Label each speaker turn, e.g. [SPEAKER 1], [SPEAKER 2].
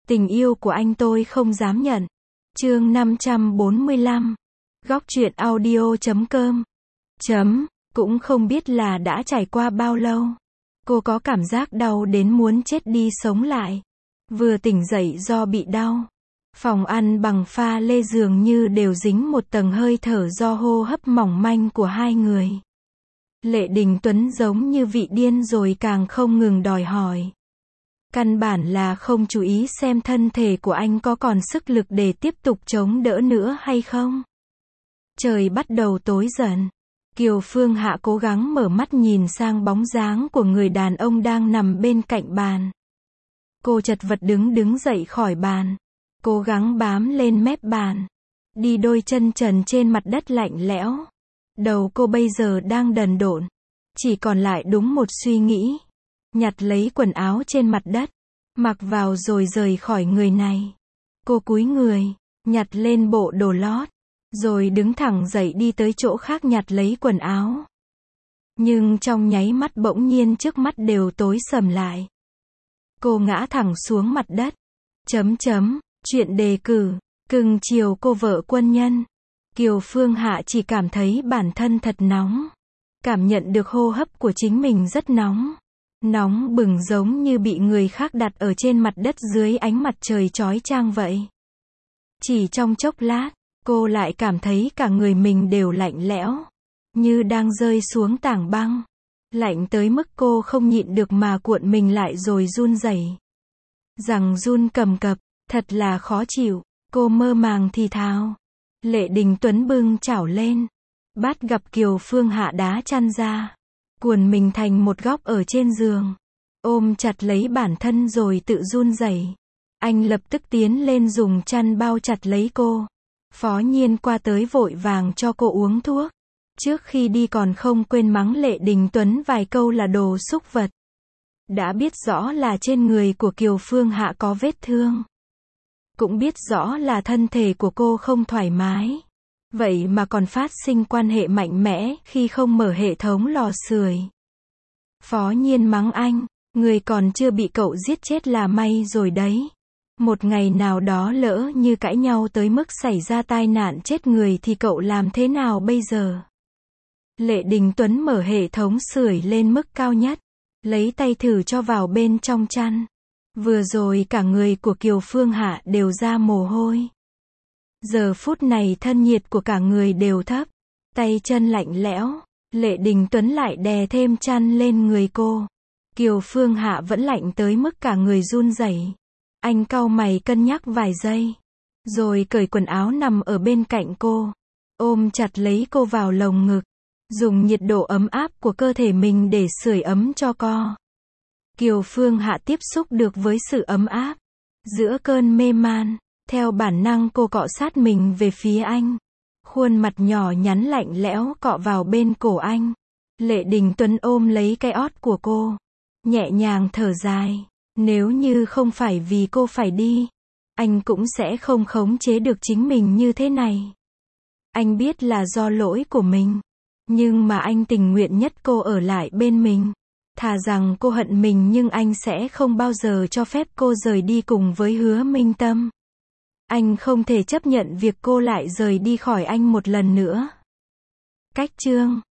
[SPEAKER 1] Tình yêu của anh tôi không dám nhận. Chương 545. Góc truyện audio.com. Cũng không biết là đã trải qua bao lâu. Cô có cảm giác đau đến muốn chết đi sống lại. Vừa tỉnh dậy do bị đau. Phòng ăn bằng pha lê dường như đều dính một tầng hơi thở do hô hấp mỏng manh của hai người. Lệ Đình Tuấn giống như vị điên rồi càng không ngừng đòi hỏi. Căn bản là không chú ý xem thân thể của anh có còn sức lực để tiếp tục chống đỡ nữa hay không. Trời bắt đầu tối dần. Kiều Phương Hạ cố gắng mở mắt nhìn sang bóng dáng của người đàn ông đang nằm bên cạnh bàn. Cô chật vật đứng dậy khỏi bàn. Cố gắng bám lên mép bàn. Đi đôi chân trần trên mặt đất lạnh lẽo. Đầu cô bây giờ đang đần độn. Chỉ còn lại đúng một suy nghĩ. Nhặt lấy quần áo trên mặt đất. Mặc vào rồi rời khỏi người này. Cô cúi người. Nhặt lên bộ đồ lót. Rồi đứng thẳng dậy đi tới chỗ khác nhặt lấy quần áo. Nhưng trong nháy mắt bỗng nhiên trước mắt đều tối sầm lại. Cô ngã thẳng xuống mặt đất. Chuyện đề cử. Cưng chiều cô vợ quân nhân. Kiều Phương Hạ chỉ cảm thấy bản thân thật nóng. Cảm nhận được hô hấp của chính mình rất nóng. Nóng bừng giống như bị người khác đặt ở trên mặt đất dưới ánh mặt trời chói chang vậy. Chỉ trong chốc lát, cô lại cảm thấy cả người mình đều lạnh lẽo. Như đang rơi xuống tảng băng. Lạnh tới mức cô không nhịn được mà cuộn mình lại rồi run rẩy. Rằng run cầm cập, thật là khó chịu. Cô mơ màng thì thào. Lệ Đình Tuấn bưng chảo lên. Bắt gặp Kiều Phương Hạ đá chăn ra. Cuộn mình thành một góc ở trên giường. Ôm chặt lấy bản thân rồi tự run rẩy. Anh lập tức tiến lên dùng chăn bao chặt lấy cô. Phó Nhiên qua tới vội vàng cho cô uống thuốc. Trước khi đi còn không quên mắng Lệ Đình Tuấn vài câu là đồ súc vật. Đã biết rõ là trên người của Kiều Phương Hạ có vết thương. Cũng biết rõ là thân thể của cô không thoải mái. Vậy mà còn phát sinh quan hệ mạnh mẽ khi không mở hệ thống lò sưởi. Phó Nhiên mắng anh, người còn chưa bị cậu giết chết là may rồi đấy. Một ngày nào đó lỡ như cãi nhau tới mức xảy ra tai nạn chết người thì cậu làm thế nào bây giờ? Lệ Đình Tuấn mở hệ thống sưởi lên mức cao nhất. Lấy tay thử cho vào bên trong chăn. Vừa rồi cả người của Kiều Phương Hạ đều ra mồ hôi. Giờ phút này thân nhiệt của cả người đều thấp. Tay chân lạnh lẽo. Lệ Đình Tuấn lại đè thêm chăn lên người cô. Kiều Phương Hạ vẫn lạnh tới mức cả người run rẩy. Anh cau mày cân nhắc vài giây. Rồi cởi quần áo nằm ở bên cạnh cô. Ôm chặt lấy cô vào lồng ngực. Dùng nhiệt độ ấm áp của cơ thể mình để sưởi ấm cho cô. Kiều Phương Hạ tiếp xúc được với sự ấm áp. Giữa cơn mê man, theo bản năng cô cọ sát mình về phía anh. Khuôn mặt nhỏ nhắn lạnh lẽo cọ vào bên cổ anh. Lệ Đình Tuấn ôm lấy cái ót của cô. Nhẹ nhàng thở dài. Nếu như không phải vì cô phải đi, anh cũng sẽ không khống chế được chính mình như thế này. Anh biết là do lỗi của mình. Nhưng mà anh tình nguyện nhất cô ở lại bên mình. Thà rằng cô hận mình nhưng anh sẽ không bao giờ cho phép cô rời đi cùng với Hứa Minh Tâm. Anh không thể chấp nhận việc cô lại rời đi khỏi anh một lần nữa. Cách chương